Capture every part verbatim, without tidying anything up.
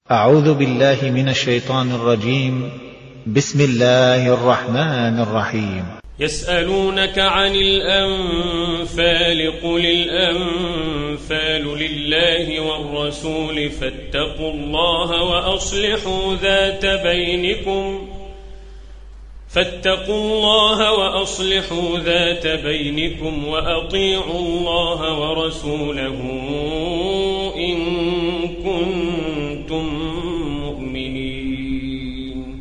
أعوذ بالله من الشيطان الرجيم. بسم الله الرحمن الرحيم. يسألونك عن الأنفال قل الأنفال لله والرسول فاتقوا الله وأصلحوا ذات بينكم فاتقوا الله وأصلحوا ذات بينكم وأطيعوا الله ورسوله إن كنتم مؤمنين.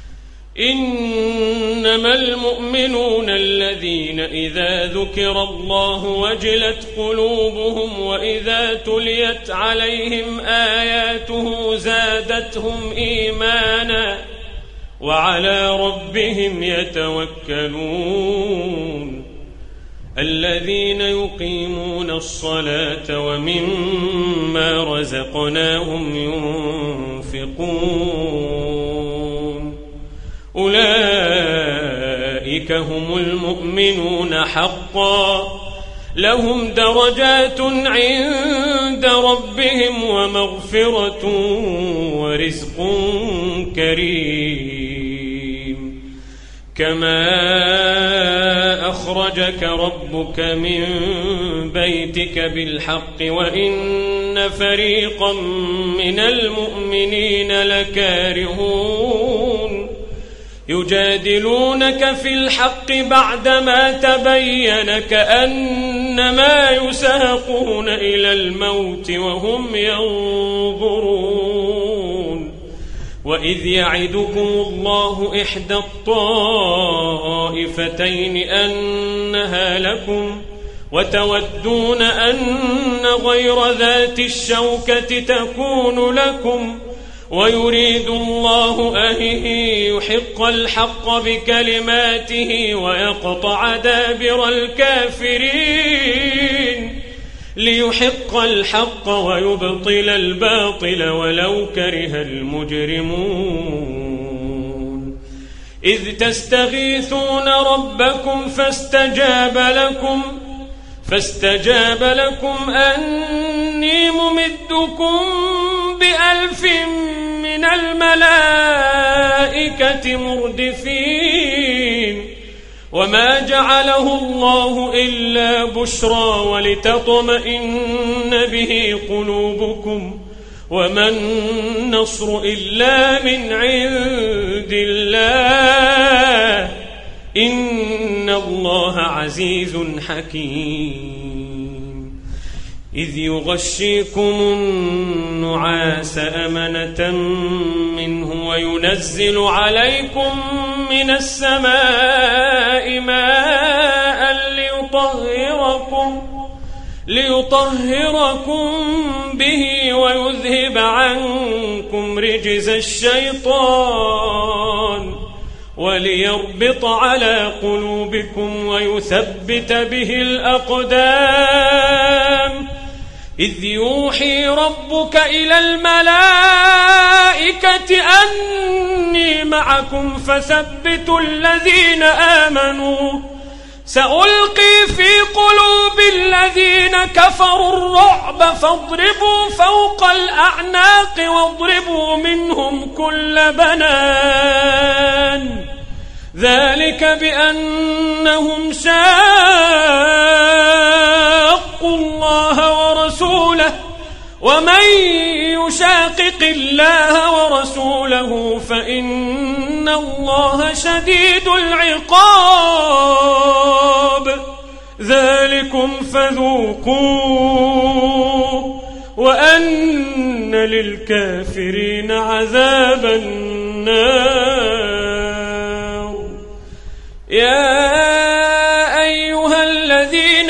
إنما المؤمنون الذين إذا ذكر الله وجلت قلوبهم وإذا تليت عليهم آياته زادتهم إيمانا وعلى ربهم يتوكلون. الذين يقيمون الصلاة ومما رزقناهم ينفقون أولئك هم المؤمنون حقا لهم درجات عند ربهم ومغفرة ورزق كريم. كما أخرجك ربك من بيتك بالحق وإن فريقا من المؤمنين لكارهون يجادلونك في الحق بعدما تبين كأنما يساقون إلى الموت وهم ينظرون. وإذ يعدكم الله إحدى الطائفتين أنها لكم وتودون أن غير ذات الشوكة تكون لكم ويريد الله أن يحق الحق بكلماته ويقطع دابر الكافرين ليحق الحق ويبطل الباطل ولو كره المجرمون. إذ تستغيثون ربكم فاستجاب لكم فاستجاب لكم أني ممدكم بألف من الملائكة مردفين. وما جعله الله إلا بشرى ولتطمئن به قلوبكم وما النصر إلا من عند الله إن الله عزيز حكيم. إذ يغشيكم النعاس أمنة منه وينزل عليكم من السماء ماء ليطهركم ليطهركم به ويذهب عنكم رجز الشيطان وليربط على قلوبكم ويثبت به الأقدام. إذ يوحي ربك إلى الملائكة أني معكم فثبتوا الذين آمنوا سألقي في قلوب الذين كفروا الرعب فاضربوا فوق الأعناق واضربوا منهم كل بنان. ذلك بأنهم شاقوا الله ورسوله ومن يشاقق الله ورسوله فإن الله شديد العقاب. ذلكم فذوقوه وأن للكافرين عذاب النار. يا أيها الذين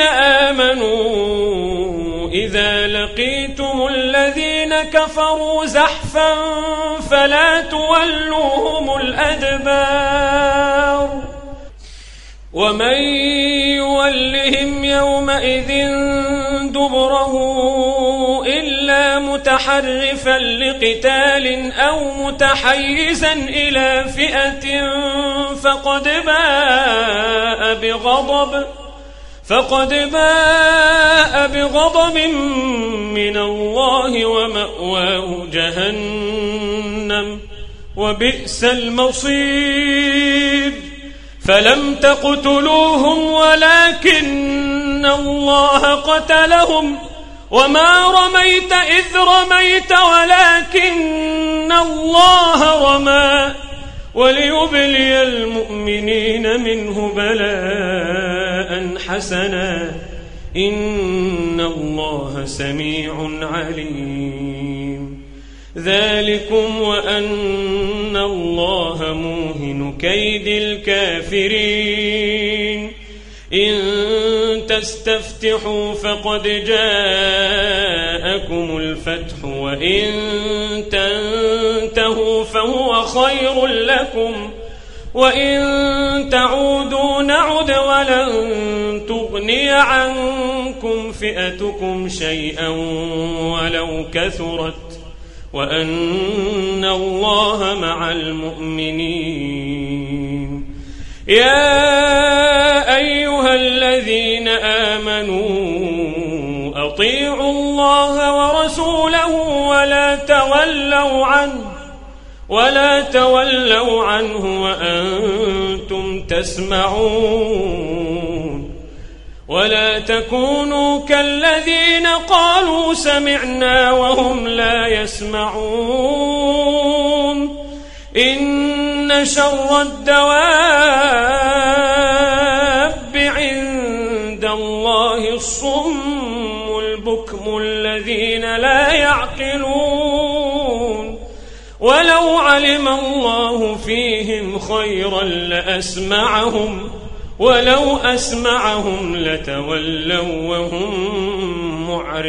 آمنوا إذا لقيتم الذين كفروا زحفا فلا تولوهم الأدبار. ومن يولهم يومئذ دبره إلا متحرفا لقتال أو متحيزا إلى فئة فقد باء بغضب فقد باء بغضب من الله ومأواه جهنم وبئس المصير فلم تقتلوهم ولكن الله قتلهم وما رميت إذ رميت ولكن الله رمى وليبلي المؤمنين منه بلاء حسنا إن الله سميع عليم ذلكم وأن الله موهن كيد الكافرين إن تستفتحوا فقد جاءكم الفتح وإن تنتهوا فهو خير لكم وإن تعودوا نعد ولن تغني عنكم فئتكم شيئا ولو كثرت وأن الله مع المؤمنين يا أيها الذين آمنوا أطيعوا الله ورسوله ولا تولوا عنه ولا تولوا عنه وأنتم تسمعون ولا تكونوا كالذين قالوا سمعنا وهم لا يسمعون إن شر الدواب عند الله الصم البكم الذين لا يعقلون ولو علم الله فيهم خيرا لأسمعهم ولو أسمعهم لتولوا وهم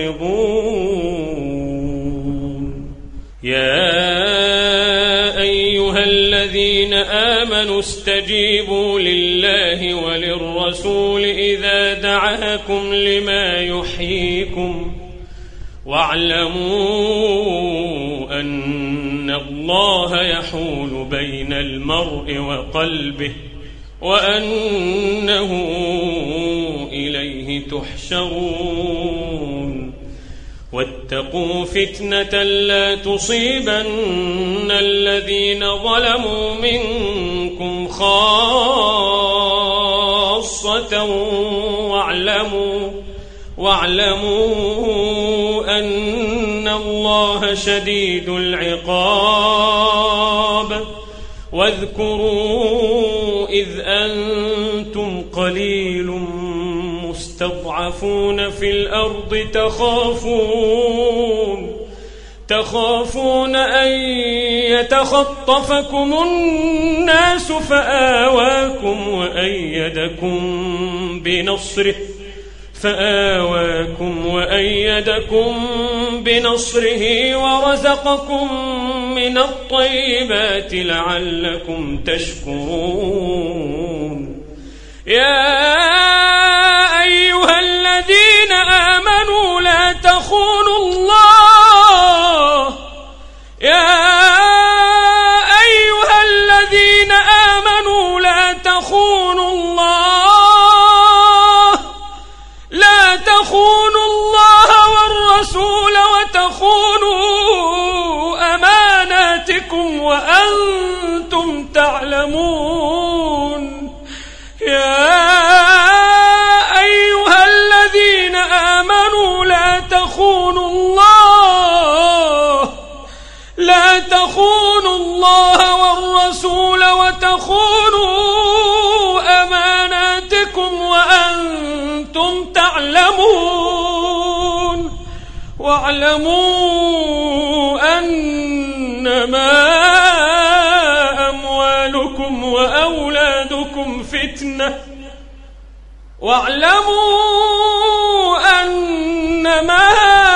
معرضون يا أيها الذين آمنوا استجيبوا لله وللرسول إذا دعاكم لما يحييكم واعلموا أن الله يحول بين المرء وقلبه وأنه إليه تحشرون واتقوا فتنة لا تصيبن الذين ظلموا منكم خاصة واعلموا واعلموا أن الله شديد العقاب واذكروا إذ أنتم قليل مستضعفون في الأرض تخافون تخافون أن يتخطفكم الناس فآواكم وأيدكم بنصره فآواكم وأيدكم بنصره ورزقكم من الطيبات لعلكم تشكرون يا أيها الذين آمنوا لا تخونوا الله يا أيها الذين آمنوا لا تخونوا الله لا تخونوا الله والرسول وتخونوا أماناتكم وأنتم تعلمون يا أيها الذين آمنوا لا تخونوا الله لا تخونوا الله والرسول وتخونوا أماناتكم وأنتم تعلمون واعلموا أنما أموالكم وأولادكم فتنة واعلموا أنما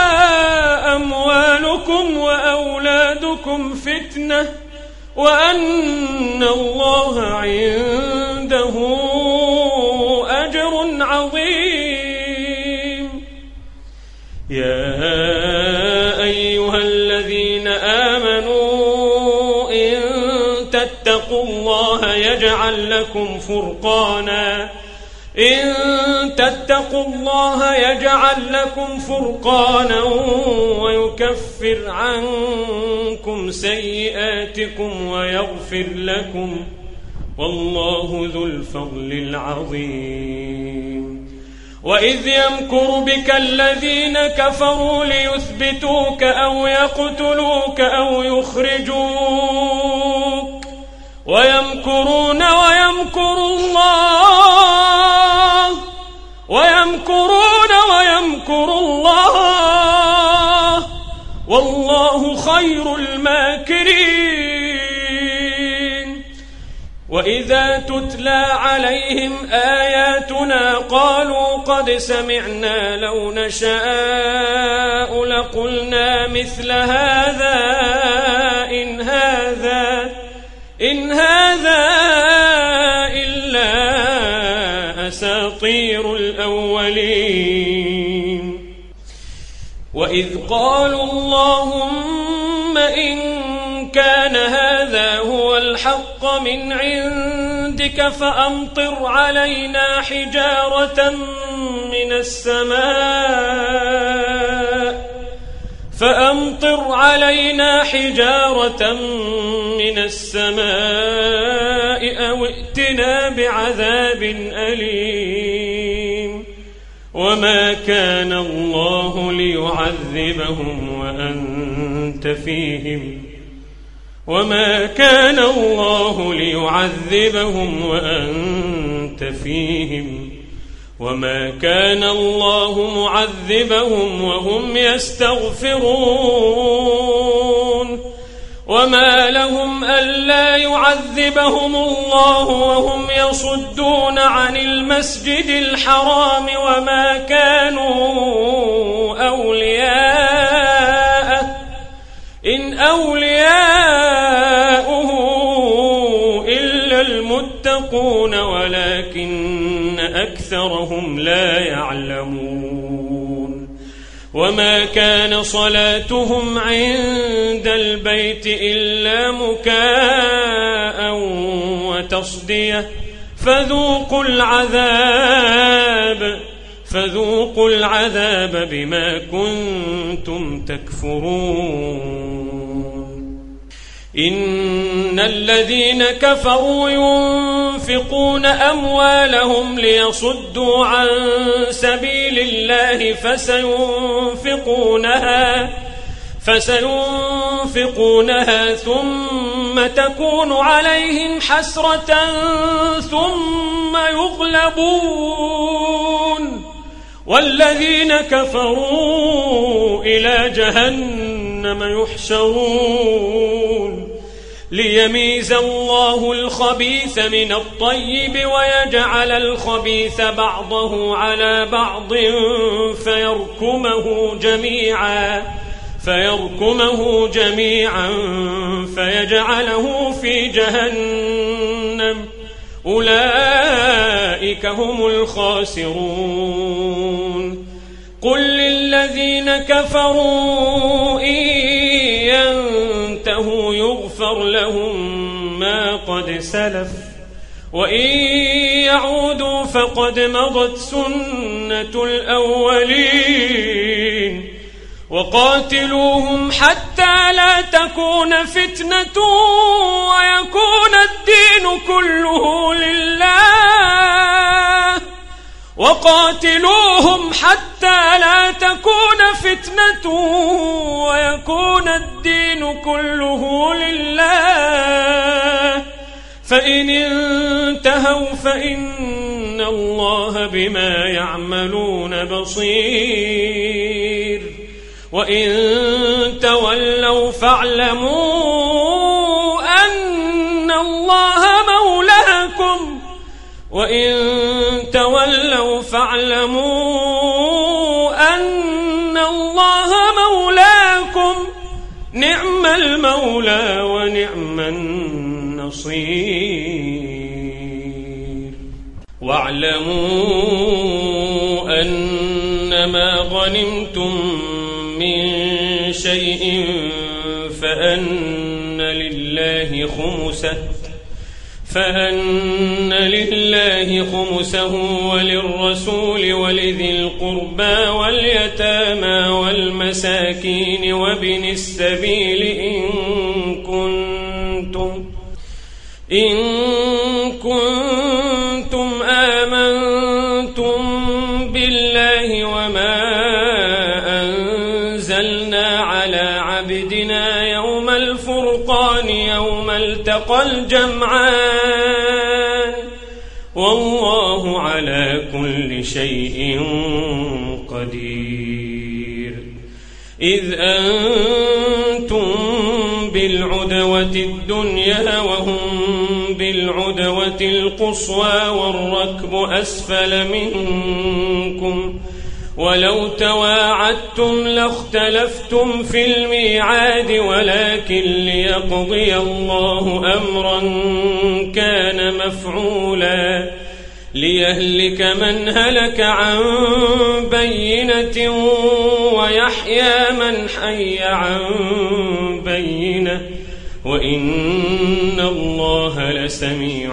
أموالكم وأولادكم فتنة وأن الله عنده أجر عظيم يا أيها الذين آمنوا إن تتقوا الله يجعل لكم فرقانا إن تتقوا الله يجعل لكم فرقانا ويكفر عنكم سيئاتكم ويغفر لكم والله ذو الفضل العظيم. وإذ يمكر بك الذين كفروا ليثبتوك أو يقتلوك أو يخرجوك ويمكرون ويمكر الله ويمكرون ويمكر الله والله خير الماكرين. وإذا تتلى عليهم آياتنا قالوا قد سمعنا لو نشاء لقلنا مثل هذا إن هذا إن هذا إلا أساطير الأولين. وإذ قالوا اللهم إن كان هذا هو الحق من عندك فأمطر علينا حجارة من السماء فأمطر علينا حجارة من السماء أو ائتنا بعذاب أليم. وما كان الله ليعذبهم وأنت فيهم وما كان الله ليعذبهم وأنت فيهم وما كان الله معذبهم وهم يستغفرون. وما لهم ألا يعذبهم الله وهم يصدون عن المسجد الحرام وما كانوا أولياءه إن أولياؤه إلا المتقون ولكن أكثرهم لا يعلمون. وما كان صلاتهم عند البيت إلا مكاء وتصدية فذوقوا العذاب فذوقوا العذاب بما كنتم تكفرون. إن الذين كفروا ينفقون أموالهم ليصدوا عن سبيل الله فسينفقونها فسينفقونها ثم تكون عليهم حسرة ثم يغلبون والذين كفروا إلى جهنم يحشرون ليميز الله الخبيث من الطيب ويجعل الخبيث بعضه على بعض فيركمه جميعا فيركمه جميعا فيجعله في جهنم أولئك هم الخاسرون. قل للذين كفروا إن ينتهوا يغفر لهم ما قد سلف وإن يعودوا فقد مضت سنة الأولين. وقاتلوهم حتى لا تكون فتنة ويكون الدين كله لله وقاتلوهم حتى لا تكون فتنة ويكون الدين كله لله فإن انتهوا فإن الله بما يعملون بصير. وإن تولوا فاعلموا أن الله مولاكم وإن تولوا فاعلموا أن الله مولاكم نعم المولى ونعم النصير. واعلموا أنما غنمتم من شيء فأن لله خمسه فأن لله خمسه وللرسول ولذي القربى واليتامى والمساكين وابن السبيل إن كنتم إن كنتم آمنتم بالله وما أنزلنا على عبدنا يوم الفرقان يوم التقى الجمعان والله على كل شيء قدير. إذ أنتم بالعدوة الدنيا وهم بالعدوة القصوى والركب أسفل منكم ولو تواعدتم لاختلفتم في الميعاد ولكن ليقضي الله أمرا كان مفعولا ليهلك من هلك عن بينة ويحيى من حي عن بينة وإن الله لسميع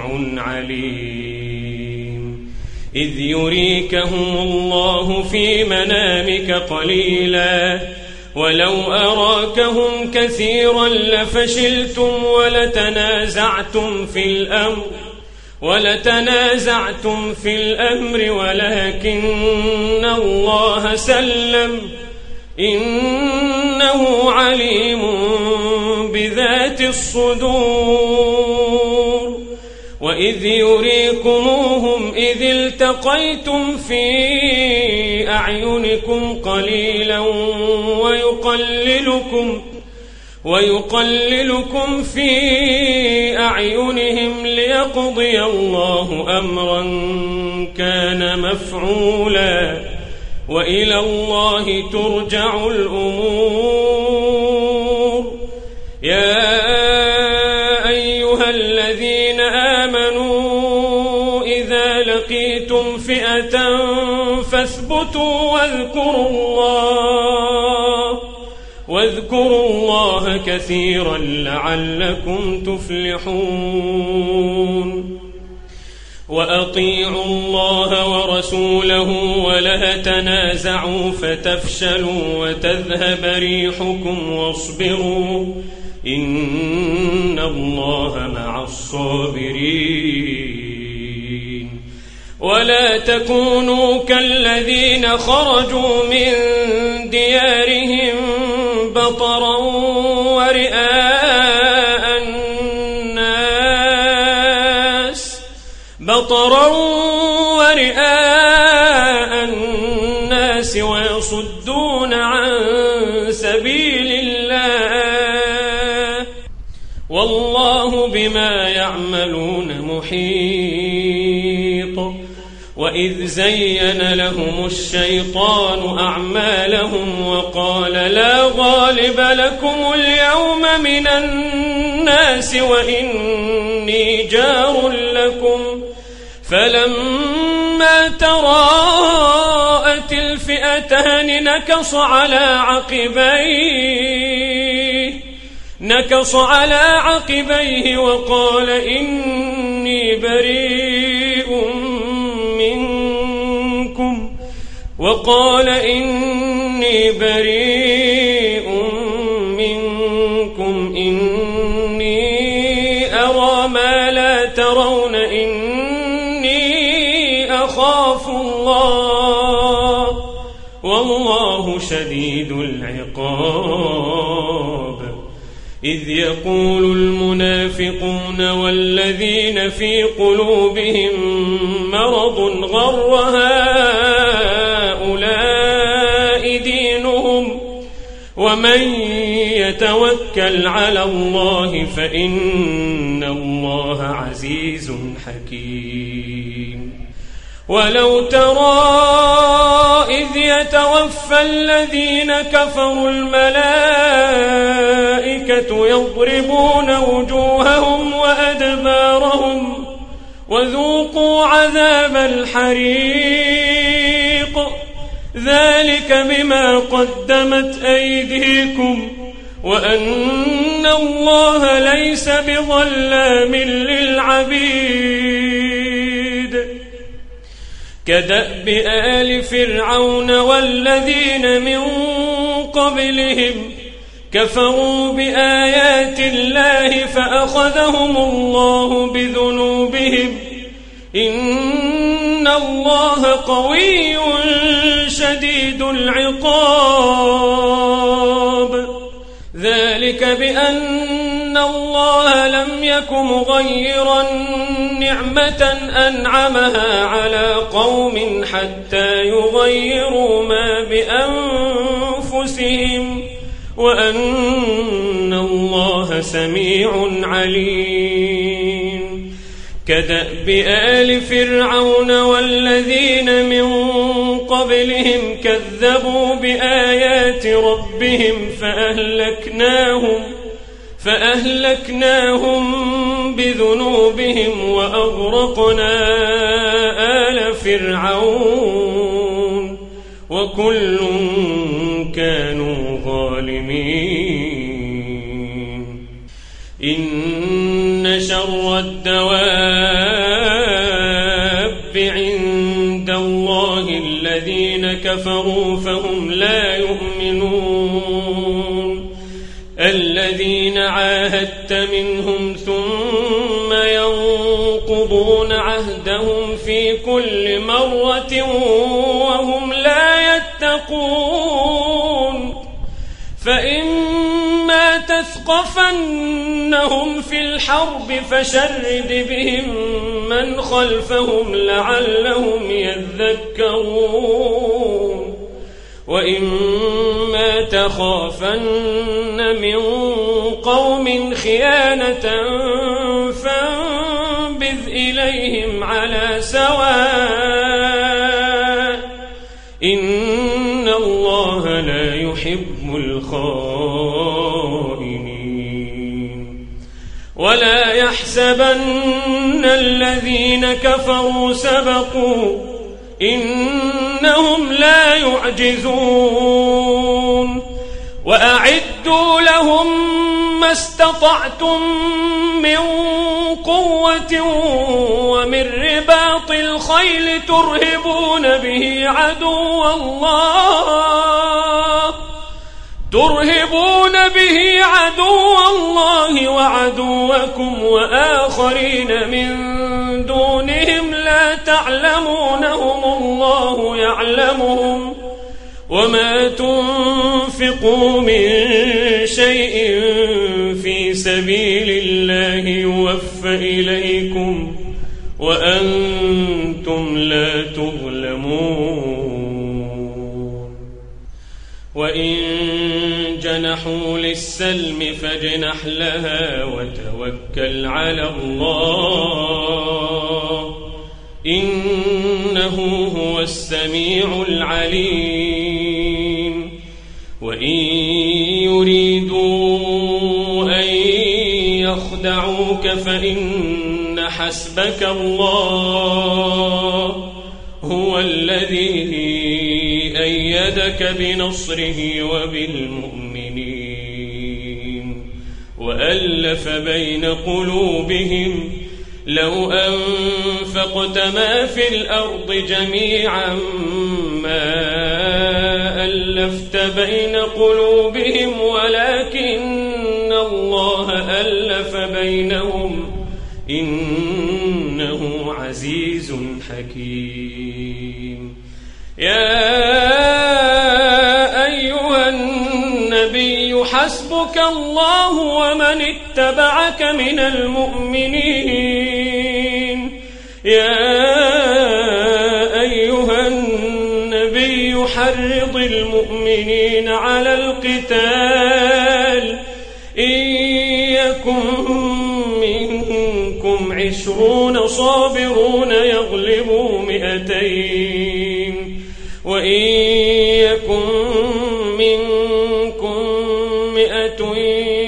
عليم. إذ يريكهم الله في منامك قليلا ولو أراكهم كثيرا لفشلتم ولتنازعتم في الأمر ولتنازعتم في الأمر ولكن الله سلم إنه عليم بذات الصدور. وإذ يريكموهم إذ التقيتم في أعينكم قليلا ويقللكم ويقللكم في أعينهم ليقضي الله أمرا كان مفعولا وإلى الله ترجع الأمور. يا أيها الذين آمنوا إذا لقيتم فئة فاثبتوا واذكروا الله واذكروا الله كثيرا لعلكم تفلحون. وأطيعوا الله ورسوله ولا تنازعوا فتفشلوا وتذهب ريحكم واصبروا إن الله مع الصابرين. ولا تكونوا كالذين خرجوا من ديارهم بطرا ورئاء الناس بطرا ورئاء الناس ويصدون عن سبيل الله والله بما يعملون محيط. وإذ زين لهم الشيطان أعمالهم وقال لا غالب لكم اليوم من الناس وإني جار لكم فلما تراءت الفئتان نكص على عقبيه نكص على عقبيه وقال إني بريء منكم وقال إني بريء منكم إني أرى ما لا ترون إني أخاف الله والله شديد العقاب. إذ يقول المنافقون والذين في قلوبهم مرض غر هؤلاء دينهم ومن يتوكل على الله فإن الله عزيز حكيم. ولو ترى إذ يتوفى الذين كفروا الملائكة يضربون وجوههم وأدبارهم وذوقوا عذاب الحريق ذلك بما قدمت أيديكم وأن إن الله ليس بظلام للعبيد كدأب آل فرعون والذين من قبلهم كفروا بآيات الله فأخذهم الله بذنوبهم إن الله قوي شديد العقاب ذلك بأن الله لم يك مغيرا نعمة أنعمها على قوم حتى يغيروا ما بأنفسهم وأن الله سميع عليم كدأب آل فرعون والذين من قبلهم كذبوا بآيات ربهم فأهلكناهم فأهلكناهم بذنوبهم وأغرقنا آل فرعون وكل كانوا ظالمين إن شر الدواب عند الله الذين كفروا فهم لا يؤمنون الذين عاهدت منهم ثم ينقضون عهدهم في كل مرة وهم لا يتقون فإما تثقفنهم في الحرب فشرد بهم من خلفهم لعلهم يذكرون وإما تخافن من قوم خيانة فانبذ إليهم على سواء إن الله لا يحب الخائنين ولا يحسبن الذين كفروا سبقوا إنهم لا يعجزون وأعدوا لهم ما استطعتم من قوة ومن رباط الخيل ترهبون به عدو الله ترهبون به عدو الله وعدوكم وآخرين من دونهم لا تعلمونهم الله يعلمهم وما تنفقوا من شيء في سبيل الله يوفى إليكم وأنتم لا تظلمون وإن جنحوا للسلم فاجنح لها وتوكل على الله إنه هو السميع العليم وإن يريدوا أن يخدعوك فإن حسبك الله هو الذي أيدك بنصره وبالمؤمنين وألف بين قلوبهم لو أنفقت ما في الأرض جميعا ما ألفت بين قلوبهم ولكن الله ألف بينهم إنه عزيز حكيم يا أيها النبي حسبك الله ومن اتبعك من المؤمنين يا أيها النبي حرض المؤمنين على القتال إن يكن منكم عشرون صابرون يغلبوا مئتين وإن يكن منكم مئة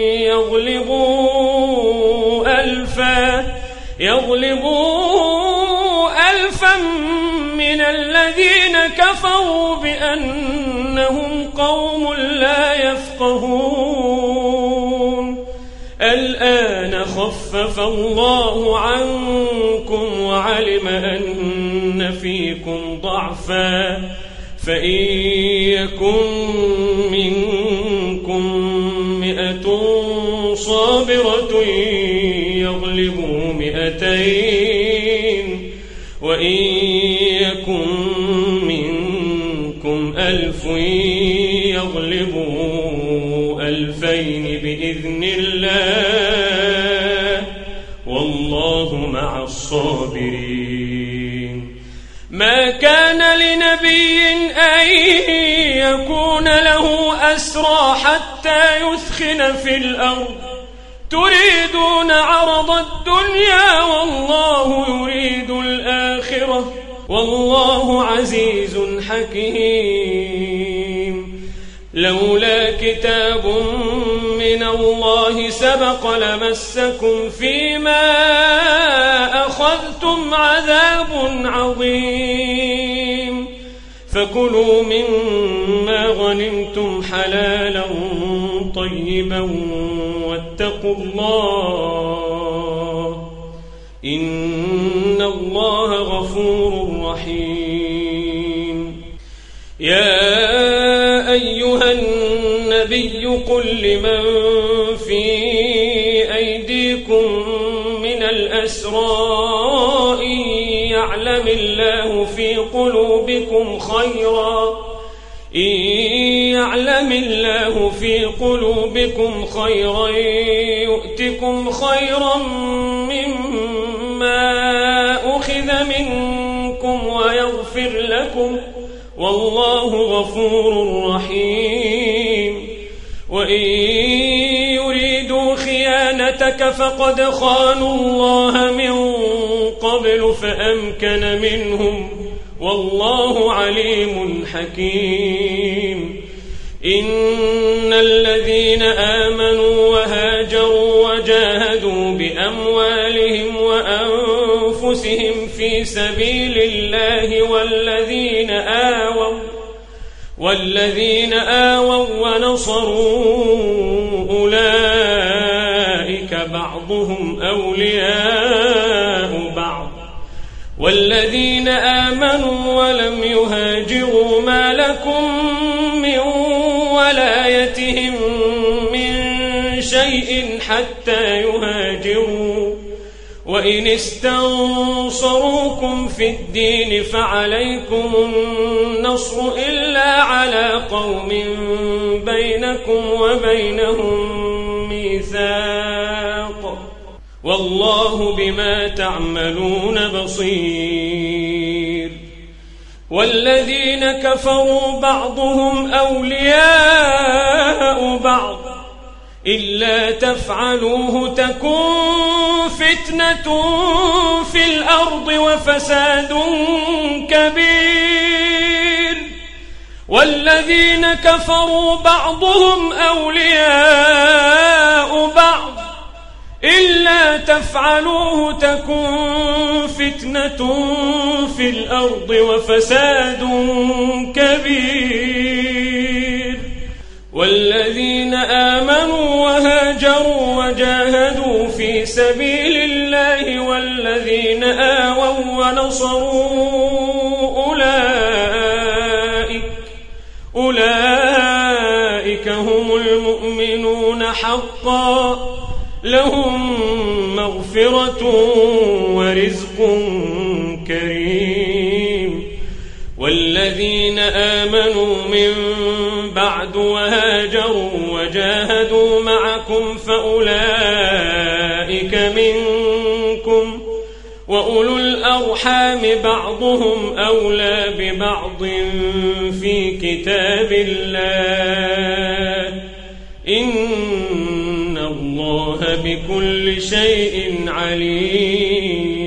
يغلبوا ألفا يغلبوا ألفا من الذين كفروا بأنهم قوم لا يفقهون الآن خفف الله عنكم وعلم أن فيكم ضعفا فإن يكن منكم مئة صابرة يغلبوا مئتين وإن يكن منكم ألف يغلبوا ألفين بإذن الله والله مع الصابرين. ما كان لنبي أن يكون له أسرى حتى يثخن في الأرض تريدون عرض الدنيا والله يريد الآخرة والله عزيز حكيم. لولا كتاب من الله سبق لمسكم فيما أخذتم عذاب عظيم فكلوا مما غنمتم حلالا طيبا واتقوا الله إن الله غفور رحيم. يا أيها النبي قل لمن في أيديكم من الأسرى إن يعلم الله في قلوبكم خيرا إن يعلم الله في قلوبكم خيرا يؤتكم خيرا مما أخذ منكم ويغفر لكم والله غفور رحيم. وإن يريدوا خيانتك فقد خانوا الله من قبل فأمكن منهم والله عليم حكيم. إن الذين آمنوا وهاجروا وجاهدوا بأموالهم وأنفسهم في سبيل الله والذين آووا والذين آووا ونصروا أولئك بعضهم أولياء بعض والذين آمنوا ولم يهاجروا ما لكم من ولايتهم من شيء حتى يهاجروا وإن استنصروكم في الدين فعليكم النصر إلا على قوم بينكم وبينهم ميثاق والله بما تعملون بصير. والذين كفروا بعضهم أولياء بعض إلا تفعلوه تكن فتنة في الأرض وفساد كبير. والذين كفروا بعضهم أولياء بعض إلا تفعلوه تكن فتنة في الأرض وفساد كبير. والذين آمنوا وهاجروا وجاهدوا في سبيل الله والذين آووا ونصروا أولئك أولئك هم المؤمنون حقا لهم مغفرة ورزق كريم. والذين آمنوا من بعد وهاجروا وجاهدوا معكم فأولئك منكم وأولو الأرحام بعضهم أولى ببعض في كتاب الله إن الله بكل شيء عليم.